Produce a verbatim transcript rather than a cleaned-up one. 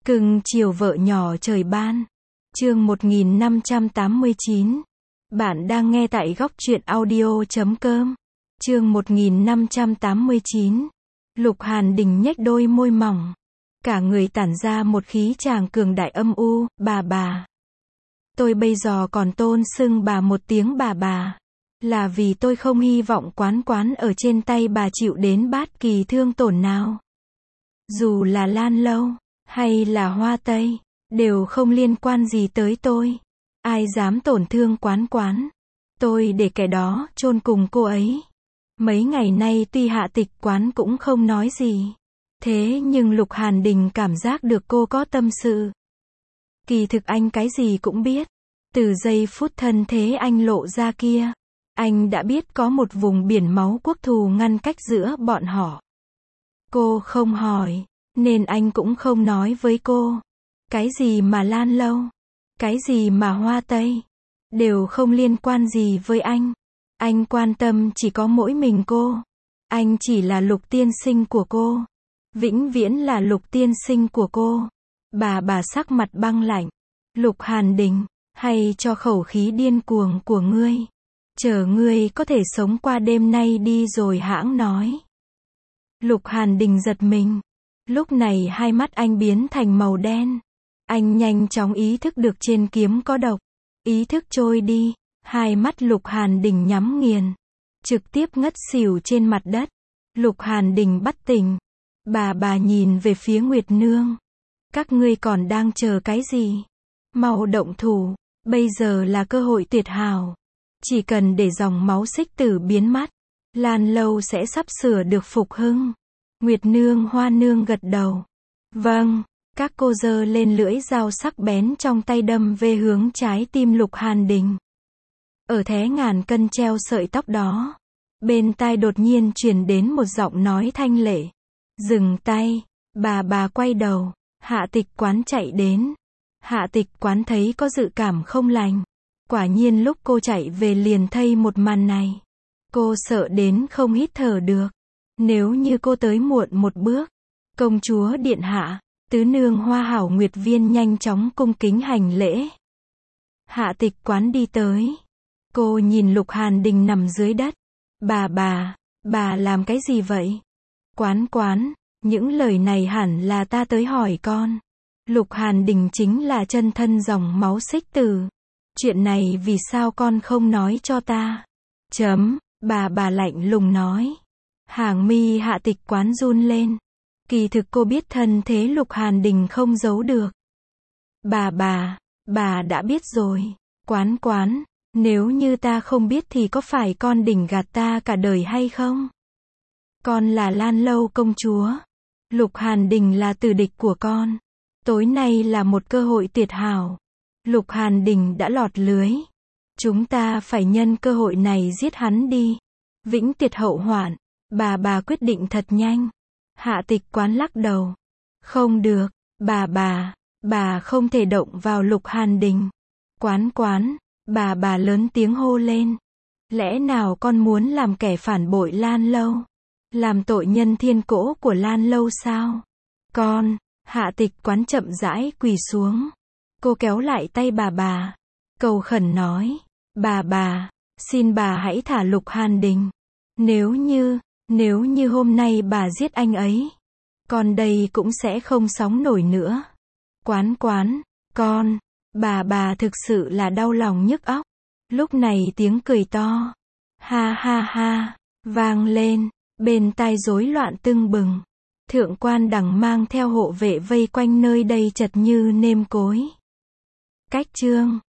Cưng chiều vợ nhỏ trời ban. Chương một nghìn năm trăm tám mươi chín. Bạn đang nghe tại góc truyện audio chấm com. Chương một nghìn năm trăm tám mươi chín. Lục Hàn Đình nhếch đôi môi mỏng. Cả người tản ra một khí tràng cường đại âm u, bà bà. Tôi bây giờ còn tôn xưng bà một tiếng bà bà. Là vì tôi không hy vọng quán quán ở trên tay bà chịu đến bất kỳ thương tổn nào. Dù là Lan Lâu, hay là Hoa Tây, đều không liên quan gì tới tôi. Ai dám tổn thương quán quán, tôi để kẻ đó chôn cùng cô ấy. Mấy ngày nay tuy Hạ Tịch Quán cũng không nói gì, thế nhưng Lục Hàn Đình cảm giác được cô có tâm sự. Kỳ thực anh cái gì cũng biết. Từ giây phút thân thế anh lộ ra kia, anh đã biết có một vùng biển máu quốc thù ngăn cách giữa bọn họ. Cô không hỏi, nên anh cũng không nói với cô. Cái gì mà Lan Lâu, cái gì mà Hoa Tây, đều không liên quan gì với anh. Anh quan tâm chỉ có mỗi mình cô. Anh chỉ là Lục tiên sinh của cô, vĩnh viễn là Lục tiên sinh của cô. Bà bà sắc mặt băng lạnh. Lục Hàn Đình, hay cho khẩu khí điên cuồng của ngươi. Chờ ngươi có thể sống qua đêm nay đi rồi hãng nói. Lục Hàn Đình giật mình. Lúc này hai mắt anh biến thành màu đen. Anh nhanh chóng ý thức được trên kiếm có độc. Ý thức trôi đi, hai mắt Lục Hàn Đình nhắm nghiền, trực tiếp ngất xỉu trên mặt đất. Lục Hàn Đình bắt tỉnh. Bà bà nhìn về phía Nguyệt Nương. Các ngươi còn đang chờ cái gì? Mau động thủ, bây giờ là cơ hội tuyệt hảo. Chỉ cần để dòng máu xích tử biến mất, Lan Lâu sẽ sắp sửa được phục hưng. Nguyệt Nương Hoa Nương gật đầu. Vâng, các cô giơ lên lưỡi dao sắc bén trong tay đâm về hướng trái tim Lục Hàn Đình. Ở thế ngàn cân treo sợi tóc đó, bên tai đột nhiên truyền đến một giọng nói thanh lệ. Dừng tay. Bà bà quay đầu. Hạ Tịch Quán chạy đến. Hạ Tịch Quán thấy có dự cảm không lành. Quả nhiên lúc cô chạy về liền thấy một màn này. Cô sợ đến không hít thở được. Nếu như cô tới muộn một bước, công chúa điện hạ, tứ nương Hoa Hảo Nguyệt Viên nhanh chóng cung kính hành lễ. Hạ Tịch Quán đi tới. Cô nhìn Lục Hàn Đình nằm dưới đất. Bà bà, bà làm cái gì vậy? Quán quán, những lời này hẳn là ta tới hỏi con. Lục Hàn Đình chính là chân thân dòng máu xích tử. Chuyện này vì sao con không nói cho ta? Chấm, bà bà lạnh lùng nói. Hàng mi Hạ Tịch Quán run lên. Kỳ thực cô biết thân thế Lục Hàn Đình không giấu được. Bà bà, bà đã biết rồi. Quán quán, nếu như ta không biết thì có phải con đỉnh gạt ta cả đời hay không? Con là Lan Lâu công chúa. Lục Hàn Đình là tử địch của con. Tối nay là một cơ hội tuyệt hảo. Lục Hàn Đình đã lọt lưới. Chúng ta phải nhân cơ hội này giết hắn đi. Vĩnh tuyệt hậu hoạn. Bà bà quyết định thật nhanh. Hạ Tịch Quán lắc đầu. Không được, bà bà, bà không thể động vào Lục Hàn Đình. Quán quán, bà bà lớn tiếng hô lên. Lẽ nào con muốn làm kẻ phản bội Lan Lâu? Làm tội nhân thiên cỗ của Lan Lâu sao? Con, Hạ Tịch Quán chậm rãi quỳ xuống. Cô kéo lại tay bà bà, cầu khẩn nói. Bà bà, xin bà hãy thả Lục Hàn Đình. Nếu như, nếu như hôm nay bà giết anh ấy, con đây cũng sẽ không sống nổi nữa. Quán quán, con, bà bà thực sự là đau lòng nhức óc. Lúc này tiếng cười to, ha ha ha, vang lên, bên tai rối loạn tưng bừng. Thượng quan Đằng mang theo hộ vệ vây quanh nơi đây chật như nêm cối. Cách chương